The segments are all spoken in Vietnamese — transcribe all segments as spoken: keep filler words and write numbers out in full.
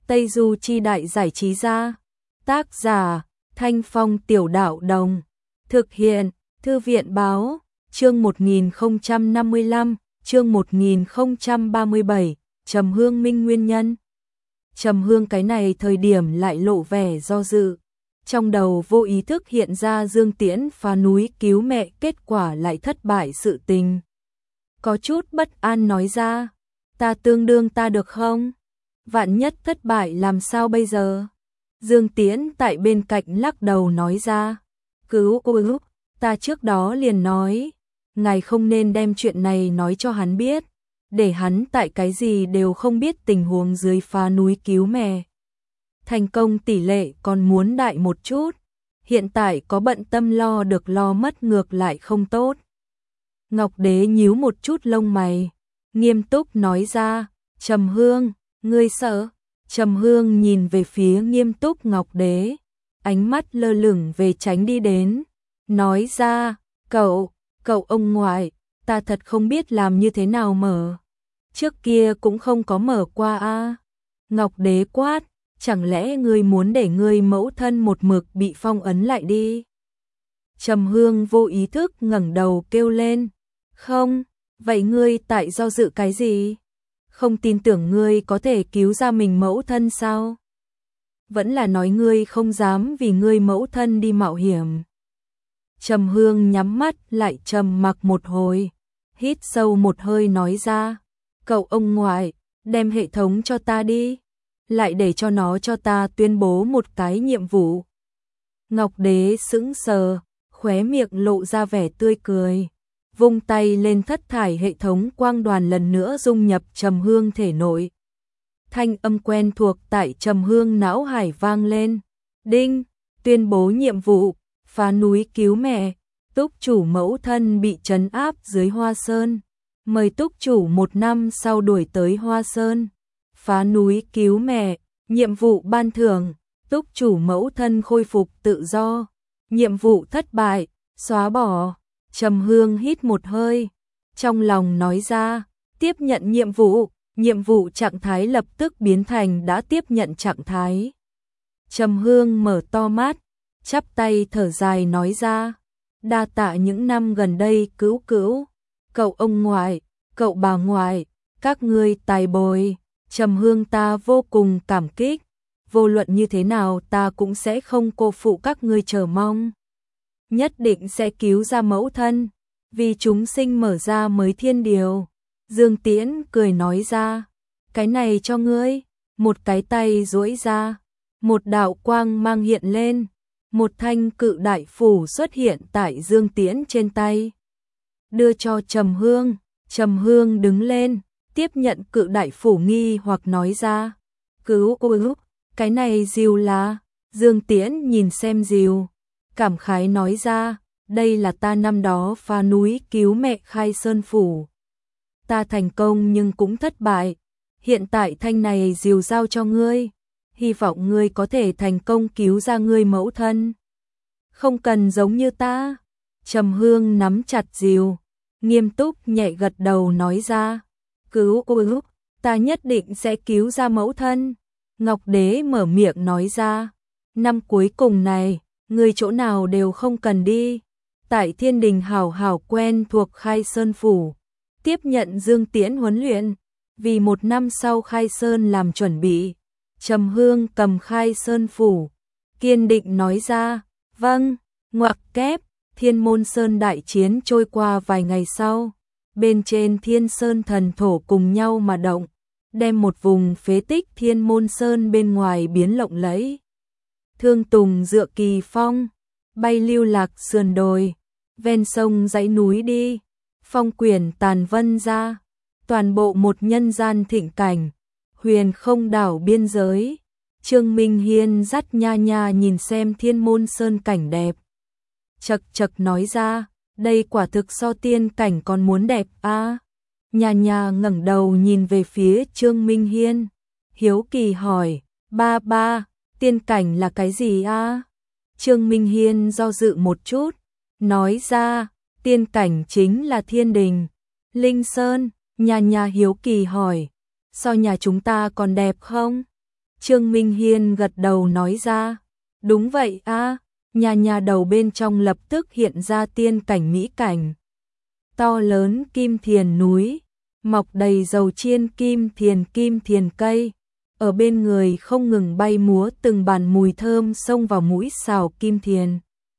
Tây Du Chi Đại Giải Trí Gia. Tác giả Thanh Phong Tiểu Đạo Đồng. Thực hiện Thư viện Báo. Chương một nghìn không trăm năm mươi lăm, chương một nghìn không trăm ba mươi bảy, Trầm Hương minh nguyên nhân. Trầm Hương cái này thời điểm lại lộ vẻ do dự. Trong đầu vô ý thức hiện ra Dương Tiễn phá núi cứu mẹ kết quả lại thất bại sự tình. Có chút bất an nói ra, ta tương đương ta được không? Vạn nhất thất bại làm sao bây giờ? Dương Tiễn tại bên cạnh lắc đầu nói ra, cứu cứu, ta trước đó liền nói, ngài không nên đem chuyện này nói cho hắn biết, để hắn tại cái gì đều không biết tình huống dưới phá núi cứu mẹ. Thành công tỷ lệ còn muốn đại một chút, hiện tại có bận tâm lo được lo mất ngược lại không tốt. Ngọc Đế nhíu một chút lông mày, nghiêm túc nói ra, Trầm Hương, ngươi sợ? Trầm Hương nhìn về phía nghiêm túc Ngọc Đế, ánh mắt lơ lửng về tránh đi đến, nói ra, cậu, cậu ông ngoại, ta thật không biết làm như thế nào mở. Trước kia cũng không có mở qua a. Ngọc Đế quát, chẳng lẽ ngươi muốn để ngươi mẫu thân một mực bị phong ấn lại đi? Trầm Hương vô ý thức ngẩng đầu kêu lên, không, vậy ngươi tại do dự cái gì? Không tin tưởng ngươi có thể cứu ra mình mẫu thân sao? Vẫn là nói ngươi không dám vì ngươi mẫu thân đi mạo hiểm. Trầm Hương nhắm mắt lại trầm mặc một hồi, hít sâu một hơi nói ra, cậu ông ngoại, đem hệ thống cho ta đi, lại để cho nó cho ta tuyên bố một cái nhiệm vụ. Ngọc Đế sững sờ, khóe miệng lộ ra vẻ tươi cười, vung tay lên thất thải hệ thống quang đoàn lần nữa dung nhập Trầm Hương thể nội. Thanh âm quen thuộc tại Trầm Hương não hải vang lên, đinh, tuyên bố nhiệm vụ, phá núi cứu mẹ, túc chủ mẫu thân bị trấn áp dưới Hoa Sơn, mời túc chủ một năm sau đuổi tới Hoa Sơn, phá núi cứu mẹ, nhiệm vụ ban thưởng, túc chủ mẫu thân khôi phục tự do, nhiệm vụ thất bại, xóa bỏ. Trầm Hương hít một hơi, trong lòng nói ra, tiếp nhận nhiệm vụ, nhiệm vụ trạng thái lập tức biến thành đã tiếp nhận trạng thái. Trầm Hương mở to mắt, chắp tay thở dài nói ra, đa tạ những năm gần đây cứu cứu, cậu ông ngoại, cậu bà ngoại, các ngươi tài bồi, Trầm Hương ta vô cùng cảm kích, vô luận như thế nào ta cũng sẽ không cô phụ các ngươi chờ mong. Nhất định sẽ cứu ra mẫu thân, vì chúng sinh mở ra mới thiên điều. Dương Tiễn cười nói ra, cái này cho ngươi, một cái tay duỗi ra, một đạo quang mang hiện lên, một thanh cự đại phủ xuất hiện tại Dương Tiễn trên tay. Đưa cho Trầm Hương, Trầm Hương đứng lên, tiếp nhận cự đại phủ nghi hoặc nói ra, cứu cứu, cái này rìu là, Dương Tiễn nhìn xem rìu, cảm khái nói ra, đây là ta năm đó phá núi cứu mẹ khai sơn phủ. Ta thành công nhưng cũng thất bại, hiện tại thanh này rìu giao cho ngươi, hy vọng ngươi có thể thành công cứu ra ngươi mẫu thân. Không cần giống như ta. Trầm Hương nắm chặt rìu, nghiêm túc nhẹ gật đầu nói ra, cứu cứu, ta nhất định sẽ cứu ra mẫu thân. Ngọc Đế mở miệng nói ra, năm cuối cùng này, người chỗ nào đều không cần đi, tại Thiên Đình hảo hảo quen thuộc khai sơn phủ, tiếp nhận Dương Tiễn huấn luyện, vì một năm sau khai sơn làm chuẩn bị. Trầm Hương cầm khai sơn phủ, kiên định nói ra, vâng, ngoặc kép. Thiên Môn Sơn đại chiến trôi qua vài ngày sau, bên trên Thiên Sơn thần thổ cùng nhau mà động, đem một vùng phế tích Thiên Môn Sơn bên ngoài biến lộng lẫy. Thương tùng dựa kỳ phong, bay lưu lạc sườn đồi, ven sông dãy núi đi, phong quyển tàn vân ra, toàn bộ một nhân gian thịnh cảnh, huyền không đảo biên giới. Trương Minh Hiên dắt Nha Nha nhìn xem Thiên Môn Sơn cảnh đẹp, chật chật nói ra, đây quả thực so tiên cảnh còn muốn đẹp a. À, Nha Nha ngẩng đầu nhìn về phía Trương Minh Hiên, hiếu kỳ hỏi, ba ba, tiên cảnh là cái gì a? À? Trương Minh Hiên do dự một chút, nói ra, tiên cảnh chính là thiên đình, Linh Sơn. Nha Nha hiếu kỳ hỏi, so nhà chúng ta còn đẹp không? Trương Minh Hiên gật đầu nói ra, đúng vậy a. Nhà nhà đầu bên trong lập tức hiện ra tiên cảnh mỹ cảnh. To lớn kim thiền núi, mọc đầy dầu chiên kim thiền kim thiền cây. Ở bên người không ngừng bay múa từng bàn mùi thơm xông vào mũi xào kim thiền.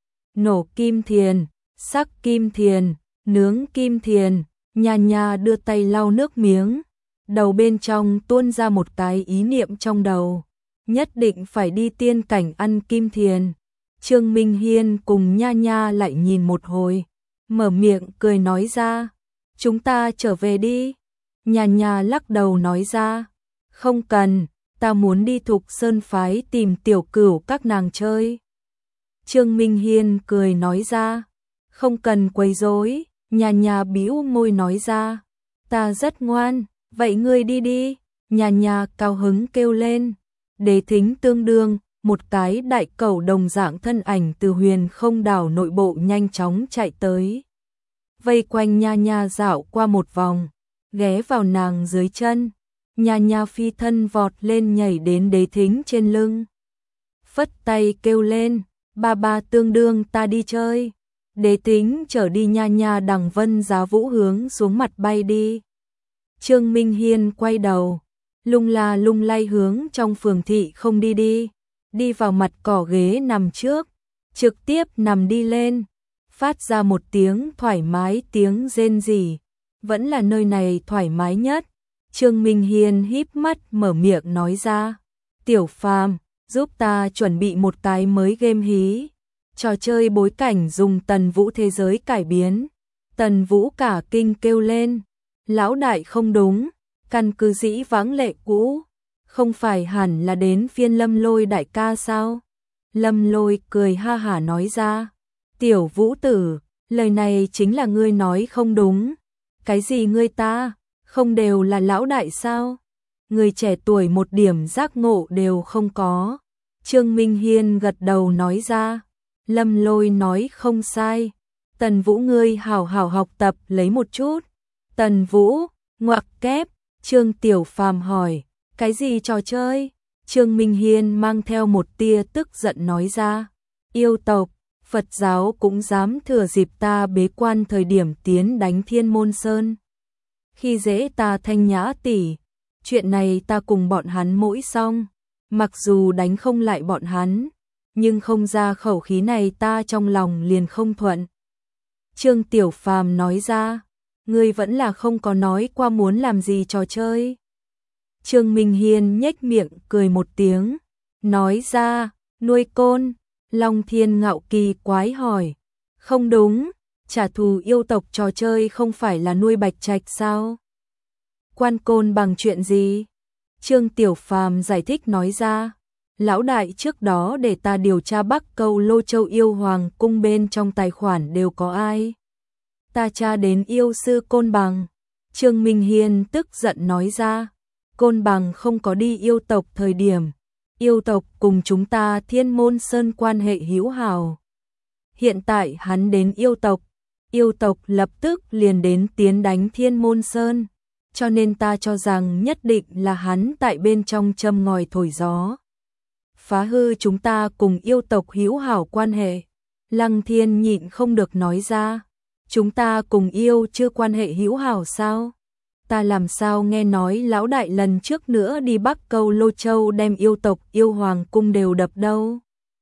Nổ kim thiền, sắc kim thiền, nướng kim thiền, nhà nhà đưa tay lau nước miếng. Đầu bên trong tuôn ra một cái ý niệm trong đầu, nhất định phải đi tiên cảnh ăn kim thiền. Trương Minh Hiên cùng nha nha lại nhìn một hồi, mở miệng cười nói ra, chúng ta trở về đi. Nha nha lắc đầu nói ra, không cần, ta muốn đi Thục Sơn phái tìm tiểu cửu các nàng chơi. Trương Minh Hiên cười nói ra, không cần quấy rối. Nha nha bĩu môi nói ra, ta rất ngoan, vậy ngươi đi đi. Nha nha cao hứng kêu lên. Đế Thính tương đương, một cái đại cẩu đồng dạng thân ảnh từ Huyền Không đảo nội bộ nhanh chóng chạy tới. Vây quanh nha nha dạo qua một vòng, ghé vào nàng dưới chân. Nha nha phi thân vọt lên nhảy đến Đế Thính trên lưng. Phất tay kêu lên, ba ba tương đương ta đi chơi. Đế Thính trở đi nha nha đằng vân giá vũ hướng xuống mặt bay đi. Trương Minh Hiên quay đầu, lung la lung lay hướng trong phường thị không đi đi. Đi vào mặt cỏ ghế nằm trước, trực tiếp nằm đi lên, phát ra một tiếng thoải mái tiếng rên rỉ. Vẫn là nơi này thoải mái nhất. Trương Minh Hiên híp mắt mở miệng nói ra, Tiểu Phàm, giúp ta chuẩn bị một cái mới game hí. Trò chơi bối cảnh dùng Tần Vũ thế giới cải biến. Tần Vũ cả kinh kêu lên, lão đại không đúng, căn cứ dĩ vãng lệ cũ, không phải hẳn là đến phiên Lâm Lôi đại ca sao? Lâm Lôi cười ha hả nói ra, Tiểu Vũ tử, lời này chính là ngươi nói không đúng. Cái gì ngươi ta, không đều là lão đại sao? Người trẻ tuổi một điểm giác ngộ đều không có. Trương Minh Hiên gật đầu nói ra, Lâm Lôi nói không sai, Tần Vũ ngươi hảo hảo học tập lấy một chút. Tần Vũ, ngoặc kép. Trương Tiểu Phàm hỏi, cái gì trò chơi? Trương Minh Hiên mang theo một tia tức giận nói ra, yêu tộc, Phật giáo cũng dám thừa dịp ta bế quan thời điểm tiến đánh Thiên Môn Sơn. Khi dễ ta Thanh Nhã tỷ, chuyện này ta cùng bọn hắn mỗi xong, mặc dù đánh không lại bọn hắn, nhưng không ra khẩu khí này ta trong lòng liền không thuận. Trương Tiểu Phàm nói ra, ngươi vẫn là không có nói qua muốn làm gì trò chơi. Trương Minh Hiên nhếch miệng cười một tiếng, nói ra, nuôi côn. Long Thiên Ngạo kỳ quái hỏi, không đúng, trả thù yêu tộc trò chơi không phải là nuôi bạch trạch sao? Quan côn bằng chuyện gì? Trương Tiểu Phàm giải thích nói ra, lão đại trước đó để ta điều tra Bắc Câu Lô Châu yêu hoàng cung bên trong tài khoản đều có ai. Ta tra đến yêu sư Côn Bằng. Trương Minh Hiên tức giận nói ra, Côn Bằng không có đi yêu tộc thời điểm, yêu tộc cùng chúng ta Thiên Môn Sơn quan hệ hữu hảo. Hiện tại hắn đến yêu tộc, yêu tộc lập tức liền đến tiến đánh Thiên Môn Sơn, cho nên ta cho rằng nhất định là hắn tại bên trong châm ngòi thổi gió, phá hư chúng ta cùng yêu tộc hữu hảo quan hệ. Lăng Thiên nhịn không được nói ra, chúng ta cùng yêu chưa quan hệ hữu hảo sao? Ta làm sao nghe nói lão đại lần trước nữa đi Bắc Câu Lô Châu đem yêu tộc yêu hoàng cung đều đập đâu.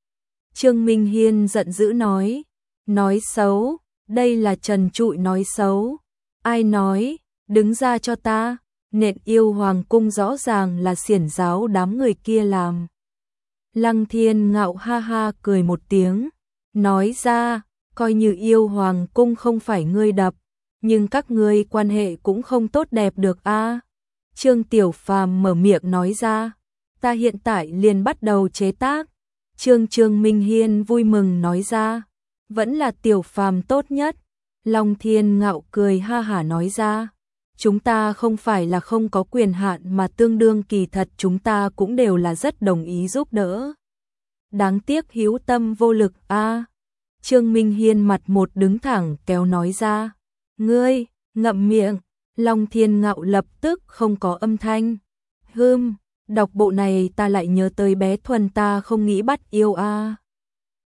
Trương Minh Hiên giận dữ nói, nói xấu, đây là trần trụi nói xấu. Ai nói, đứng ra cho ta, nện yêu hoàng cung rõ ràng là xiển giáo đám người kia làm. Lăng Thiên Ngạo ha ha cười một tiếng, nói ra, coi như yêu hoàng cung không phải ngươi đập, nhưng các ngươi quan hệ cũng không tốt đẹp được a. À? Trương Tiểu Phàm mở miệng nói ra, ta hiện tại liền bắt đầu chế tác. Trương Trương Minh Hiên vui mừng nói ra, vẫn là Tiểu Phàm tốt nhất. Long Thiên Ngạo cười ha hả nói ra, chúng ta không phải là không có quyền hạn mà tương đương kỳ thật chúng ta cũng đều là rất đồng ý giúp đỡ. Đáng tiếc hữu tâm vô lực a. À? Trương Minh Hiên mặt một đứng thẳng kéo nói ra, ngươi, ngậm miệng. Long Thiên Ngạo lập tức không có âm thanh. Hưm, Đọc bộ này ta lại nhớ tới bé Thuần ta không nghĩ bắt yêu a.